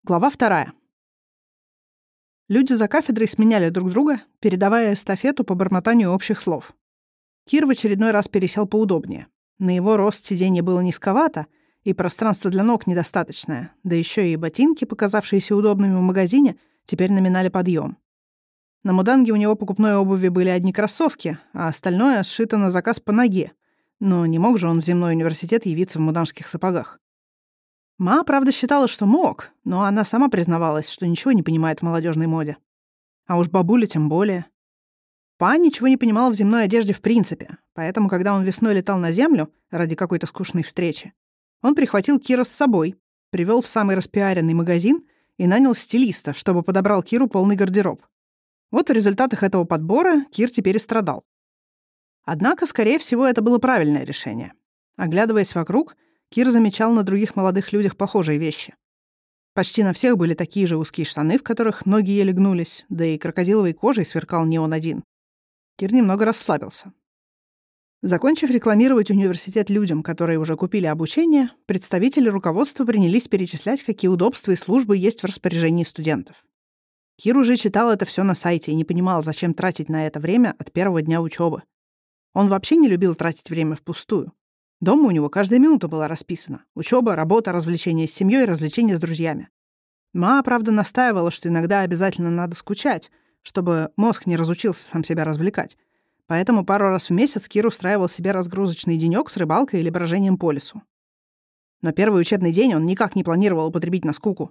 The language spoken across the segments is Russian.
Глава 2. Люди за кафедрой сменяли друг друга, передавая эстафету по бормотанию общих слов. Кир в очередной раз пересел поудобнее. На его рост сиденье было низковато, и пространство для ног недостаточное, да еще и ботинки, показавшиеся удобными в магазине, теперь наминали подъем. На муданге у него покупной обуви были одни кроссовки, а остальное сшито на заказ по ноге. Но не мог же он в земной университет явиться в муданских сапогах. Ма, правда, считала, что мог, но она сама признавалась, что ничего не понимает в молодежной моде. А уж бабуля тем более. Па ничего не понимала в земной одежде в принципе, поэтому, когда он весной летал на землю ради какой-то скучной встречи, он прихватил Кира с собой, привел в самый распиаренный магазин и нанял стилиста, чтобы подобрал Киру полный гардероб. Вот в результатах этого подбора Кир теперь и страдал. Однако, скорее всего, это было правильное решение. Оглядываясь вокруг, Кир замечал на других молодых людях похожие вещи. Почти на всех были такие же узкие штаны, в которых ноги еле гнулись, да и крокодиловой кожей сверкал не он один. Кир немного расслабился. Закончив рекламировать университет людям, которые уже купили обучение, представители руководства принялись перечислять, какие удобства и службы есть в распоряжении студентов. Кир уже читал это все на сайте и не понимал, зачем тратить на это время от первого дня учебы. Он вообще не любил тратить время впустую. Дома у него каждая минута была расписана. Учеба, работа, развлечения с семьей, развлечения с друзьями. Ма, правда, настаивала, что иногда обязательно надо скучать, чтобы мозг не разучился сам себя развлекать. Поэтому пару раз в месяц Кир устраивал себе разгрузочный денёк с рыбалкой или брожением по лесу. Но первый учебный день он никак не планировал употребить на скуку.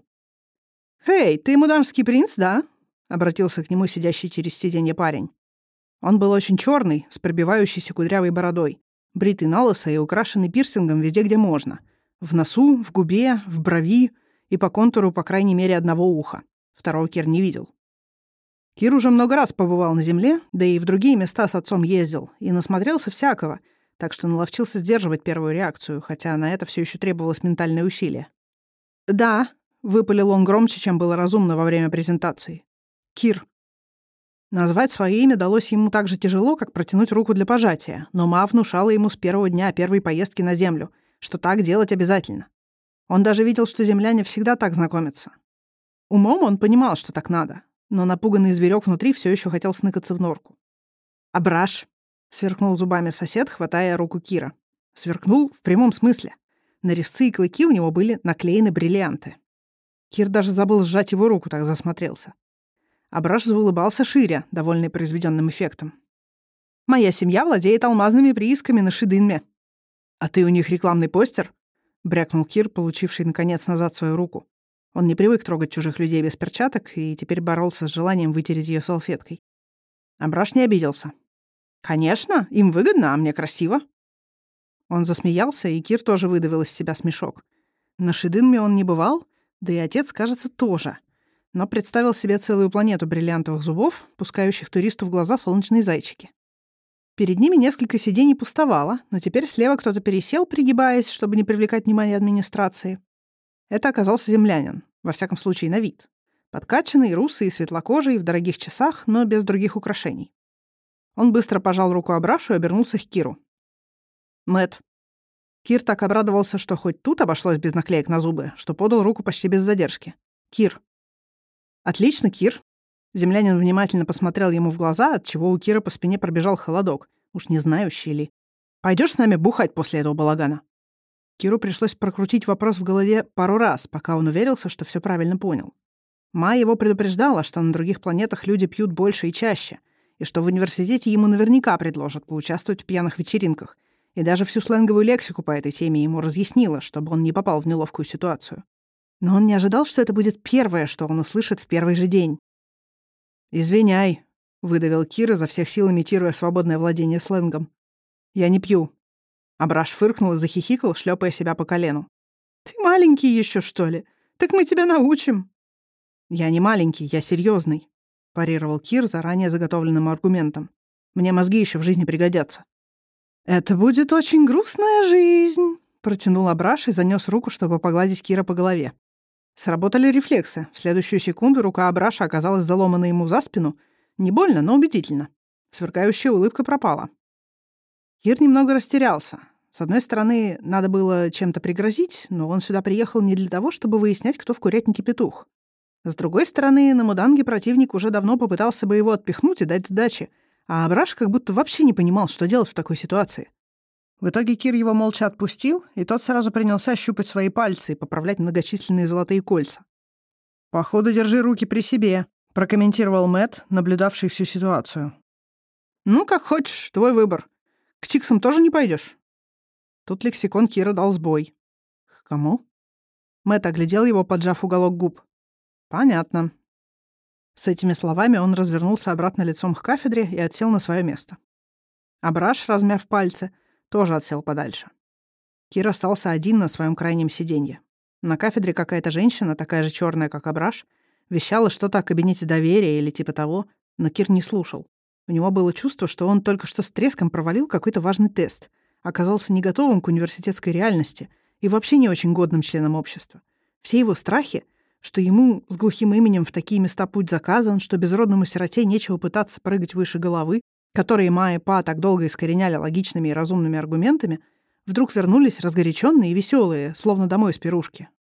«Эй, ты муданский принц, да?» — обратился к нему сидящий через сиденье парень. Он был очень черный, с пробивающейся кудрявой бородой, бритый налысо и украшенный пирсингом везде, где можно. В носу, в губе, в брови и по контуру, по крайней мере, одного уха. Второго Кир не видел. Кир уже много раз побывал на земле, да и в другие места с отцом ездил, и насмотрелся всякого, так что наловчился сдерживать первую реакцию, хотя на это все еще требовалось ментальное усилие. «Да», — выпалил он громче, чем было разумно во время презентации. «Кир». Назвать свое имя далось ему так же тяжело, как протянуть руку для пожатия, но Ма внушала ему с первого дня первой поездки на Землю, что так делать обязательно. Он даже видел, что земляне всегда так знакомятся. Умом он понимал, что так надо, но напуганный зверек внутри все еще хотел сныкаться в норку. «Абраш!» — сверкнул зубами сосед, хватая руку Кира. Сверкнул в прямом смысле. На резцы и клыки у него были наклеены бриллианты. Кир даже забыл сжать его руку, так засмотрелся. Абраш заулыбался шире, довольный произведенным эффектом. «Моя семья владеет алмазными приисками на Шидынме». «А ты у них рекламный постер?» — брякнул Кир, получивший, наконец, назад свою руку. Он не привык трогать чужих людей без перчаток и теперь боролся с желанием вытереть ее салфеткой. Абраш не обиделся. «Конечно, им выгодно, а мне красиво». Он засмеялся, и Кир тоже выдавил из себя смешок. На Шидынме он не бывал, да и отец, кажется, тоже. Но представил себе целую планету бриллиантовых зубов, пускающих туристу в глаза солнечные зайчики. Перед ними несколько сидений пустовало, но теперь слева кто-то пересел, пригибаясь, чтобы не привлекать внимание администрации. Это оказался землянин, во всяком случае на вид. Подкачанный, русый и светлокожий, в дорогих часах, но без других украшений. Он быстро пожал руку Абрашу и обернулся к Киру. «Мэтт». Кир так обрадовался, что хоть тут обошлось без наклеек на зубы, что подал руку почти без задержки. «Кир». «Отлично, Кир». Землянин внимательно посмотрел ему в глаза, отчего у Кира по спине пробежал холодок. Уж не знающий ли. «Пойдёшь с нами бухать после этого балагана?» Киру пришлось прокрутить вопрос в голове пару раз, пока он уверился, что все правильно понял. Ма его предупреждала, что на других планетах люди пьют больше и чаще, и что в университете ему наверняка предложат поучаствовать в пьяных вечеринках, и даже всю сленговую лексику по этой теме ему разъяснила, чтобы он не попал в неловкую ситуацию. Но он не ожидал, что это будет первое, что он услышит в первый же день. «Извиняй», — выдавил Кир, изо всех сил имитируя свободное владение сленгом. «Я не пью». Абраш фыркнул и захихикал, шлепая себя по колену. «Ты маленький еще, что ли? Так мы тебя научим». «Я не маленький, я серьезный», — парировал Кир заранее заготовленным аргументом. «Мне мозги еще в жизни пригодятся». «Это будет очень грустная жизнь», — протянул Абраш и занёс руку, чтобы погладить Кира по голове. Сработали рефлексы. В следующую секунду рука Абраша оказалась заломана ему за спину. Не больно, но убедительно. Сверкающая улыбка пропала. Кир немного растерялся. С одной стороны, надо было чем-то пригрозить, но он сюда приехал не для того, чтобы выяснять, кто в курятнике петух. С другой стороны, на Муданге противник уже давно попытался бы его отпихнуть и дать сдачи, а Абраш как будто вообще не понимал, что делать в такой ситуации. В итоге Кир его молча отпустил, и тот сразу принялся щупать свои пальцы и поправлять многочисленные золотые кольца. «Походу, держи руки при себе», — прокомментировал Мэтт, наблюдавший всю ситуацию. «Ну, как хочешь, твой выбор. К Чиксам тоже не пойдешь. Тут лексикон Кира дал сбой. «К кому?» Мэтт оглядел его, поджав уголок губ. «Понятно». С этими словами он развернулся обратно лицом к кафедре и отсел на свое место. Абраш, размяв пальцы, тоже отсел подальше. Кир остался один на своем крайнем сиденье. На кафедре какая-то женщина, такая же черная, как Абраш, вещала что-то о кабинете доверия или типа того, но Кир не слушал. У него было чувство, что он только что с треском провалил какой-то важный тест, оказался не готовым к университетской реальности и вообще не очень годным членом общества. Все его страхи, что ему с глухим именем в такие места путь заказан, что безродному сироте нечего пытаться прыгать выше головы, которые Ма и Па так долго искореняли логичными и разумными аргументами, вдруг вернулись разгоряченные и веселые, словно домой с пирушки.